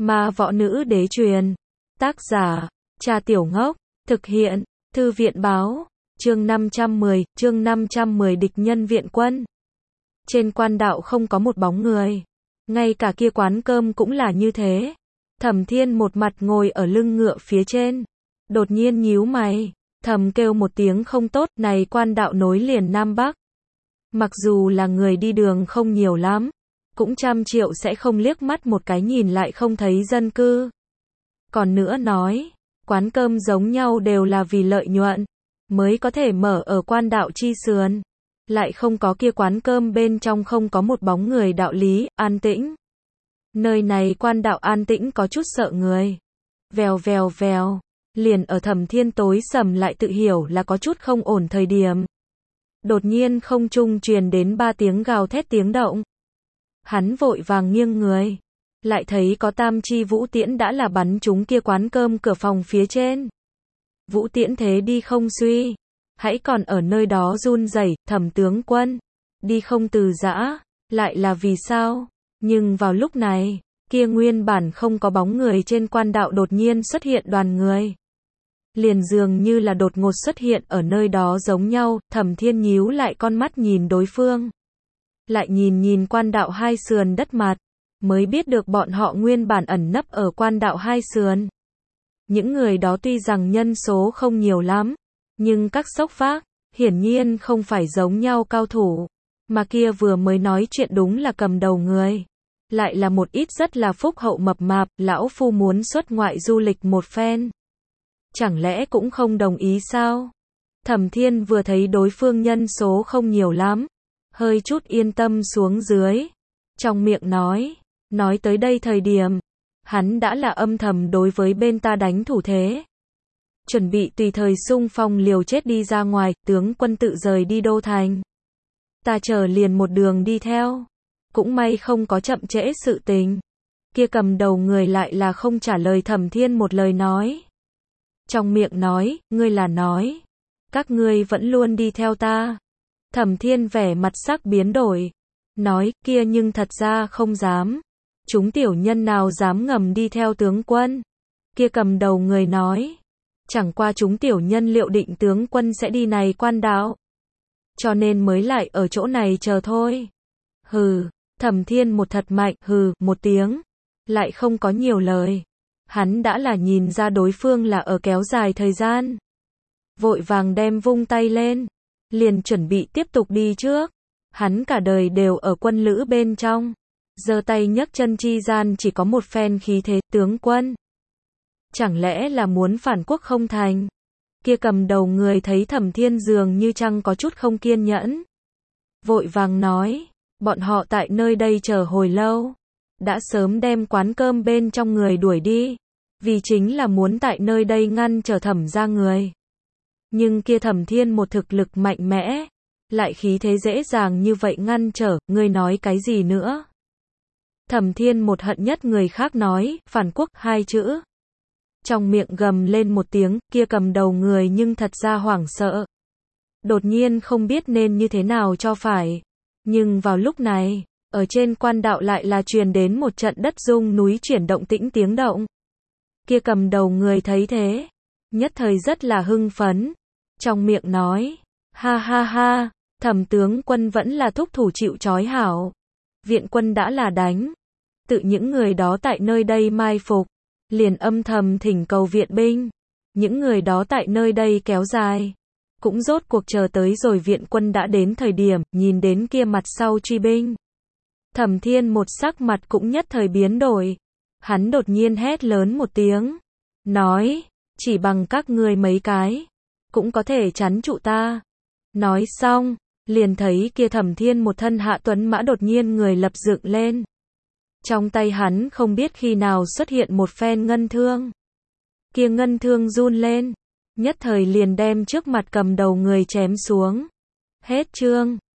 Ma Võ Nữ Đế truyền. Tác giả, Cha Tiểu Ngốc. Thực hiện, Thư viện Báo. Chương 510, địch nhân viện quân. Trên quan đạo không có một bóng người. Ngay cả kia quán cơm cũng là như thế. Thẩm Thiên một mặt ngồi ở lưng ngựa phía trên. Đột nhiên nhíu mày. Thầm kêu một tiếng không tốt, này quan đạo nối liền Nam Bắc. Mặc dù là người đi đường không nhiều lắm, cũng trăm triệu sẽ không liếc mắt một cái nhìn lại không thấy dân cư. Còn nữa nói, quán cơm giống nhau đều là vì lợi nhuận, mới có thể mở ở quan đạo chi sườn. Lại không có kia quán cơm bên trong không có một bóng người đạo lý, an tĩnh. Nơi này quan đạo an tĩnh có chút sợ người. Vèo vèo vèo, liền ở Thẩm Thiên tối sầm lại tự hiểu là có chút không ổn thời điểm. Đột nhiên không trung truyền đến 3 tiếng gào thét tiếng động. Hắn vội vàng nghiêng người, lại thấy có tam chi vũ tiễn đã là bắn trúng kia quán cơm cửa phòng phía trên. Vũ tiễn thế đi không suy, hãy còn ở nơi đó run rẩy. Thẩm tướng quân, đi không từ giã, lại là vì sao? Nhưng vào lúc này, kia nguyên bản không có bóng người trên quan đạo đột nhiên xuất hiện đoàn người. Liền dường như là đột ngột xuất hiện ở nơi đó giống nhau. Thẩm Thiên nhíu lại con mắt nhìn đối phương. Lại nhìn quan đạo hai sườn đất mặt, mới biết được bọn họ nguyên bản ẩn nấp ở quan đạo hai sườn. Những người đó tuy rằng nhân số không nhiều lắm, nhưng các sốc phác, hiển nhiên không phải giống nhau cao thủ. Mà kia vừa mới nói chuyện đúng là cầm đầu người. Lại là một ít rất là phúc hậu mập mạp, lão phu muốn xuất ngoại du lịch một phen. Chẳng lẽ cũng không đồng ý sao? Thẩm Thiên vừa thấy đối phương nhân số không nhiều lắm, hơi chút yên tâm xuống dưới. Trong miệng nói tới đây thời điểm, hắn đã là âm thầm đối với bên ta đánh thủ thế. Chuẩn bị tùy thời xung phong liều chết đi ra ngoài, tướng quân tự rời đi đô thành. Ta chờ liền một đường đi theo. Cũng may không có chậm trễ sự tình. Kia cầm đầu người lại là không trả lời Thẩm Thiên một lời nói. Trong miệng nói, ngươi là nói, các ngươi vẫn luôn đi theo ta. Thẩm Thiên vẻ mặt sắc biến đổi, nói, kia nhưng thật ra không dám. Chúng tiểu nhân nào dám ngầm đi theo tướng quân. Kia cầm đầu người nói, chẳng qua chúng tiểu nhân liệu định tướng quân sẽ đi này quan đạo, cho nên mới lại ở chỗ này chờ thôi. Hừ, Thẩm Thiên một thật mạnh, hừ, một tiếng, lại không có nhiều lời. Hắn đã là nhìn ra đối phương là ở kéo dài thời gian. Vội vàng đem vung tay lên, liền chuẩn bị tiếp tục đi trước. Hắn cả đời đều ở quân lữ bên trong, giơ tay nhấc chân chi gian chỉ có một phen khí thế, tướng quân. Chẳng lẽ là muốn phản quốc không thành? Kia cầm đầu người thấy Thẩm Thiên dường như chăng có chút không kiên nhẫn. Vội vàng nói, bọn họ tại nơi đây chờ hồi lâu, đã sớm đem quán cơm bên trong người đuổi đi, vì chính là muốn tại nơi đây ngăn trở Thẩm ra người. Nhưng kia Thẩm Thiên một thực lực mạnh mẽ, lại khí thế dễ dàng như vậy ngăn trở, ngươi nói cái gì nữa? Thẩm Thiên một hận nhất người khác nói, phản quốc, 2 chữ. Trong miệng gầm lên một tiếng, kia cầm đầu người nhưng thật ra hoảng sợ. Đột nhiên không biết nên như thế nào cho phải. Nhưng vào lúc này, ở trên quan đạo lại là truyền đến một trận đất rung núi chuyển động tĩnh tiếng động. Kia cầm đầu người thấy thế, nhất thời rất là hưng phấn. Trong miệng nói, ha ha ha, Thẩm tướng quân vẫn là thúc thủ chịu trói hảo. Viện quân đã là đánh. Tự những người đó tại nơi đây mai phục, liền âm thầm thỉnh cầu viện binh. Những người đó tại nơi đây kéo dài, cũng rốt cuộc chờ tới rồi viện quân đã đến thời điểm, nhìn đến kia mặt sau truy binh. Thẩm Thiên một sắc mặt cũng nhất thời biến đổi. Hắn đột nhiên hét lớn một tiếng, nói, chỉ bằng các ngươi mấy cái, cũng có thể chắn trụ ta. Nói xong, liền thấy kia Thẩm Thiên một thân hạ tuấn mã đột nhiên người lập dựng lên. Trong tay hắn không biết khi nào xuất hiện một phen ngân thương. Kia ngân thương run lên, nhất thời liền đem trước mặt cầm đầu người chém xuống. Hết chương.